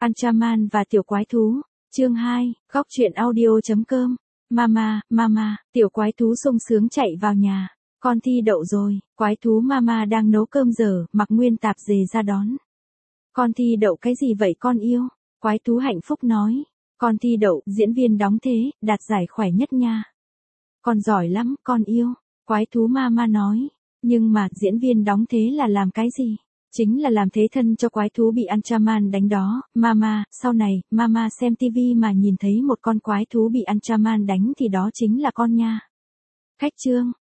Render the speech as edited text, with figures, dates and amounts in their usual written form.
Anchaman và tiểu quái thú. Chương 2, góc truyện audio.com. Mama, tiểu quái thú sung sướng chạy vào nhà. Con thi đậu rồi, quái thú mama đang nấu cơm giờ, Mặc Nguyên tạp dề ra đón. Con thi đậu cái gì vậy con yêu? Quái thú hạnh phúc nói. Con thi đậu, diễn viên đóng thế, đạt giải khỏe nhất nha. Con giỏi lắm, con yêu. Quái thú mama nói. Nhưng mà, diễn viên đóng thế là làm cái gì? Chính là làm thế thân cho quái thú bị Anchaman đánh đó, mama. Sau này, mama xem tivi mà nhìn thấy một con quái thú bị Anchaman đánh thì đó chính là con nha. Khách trương,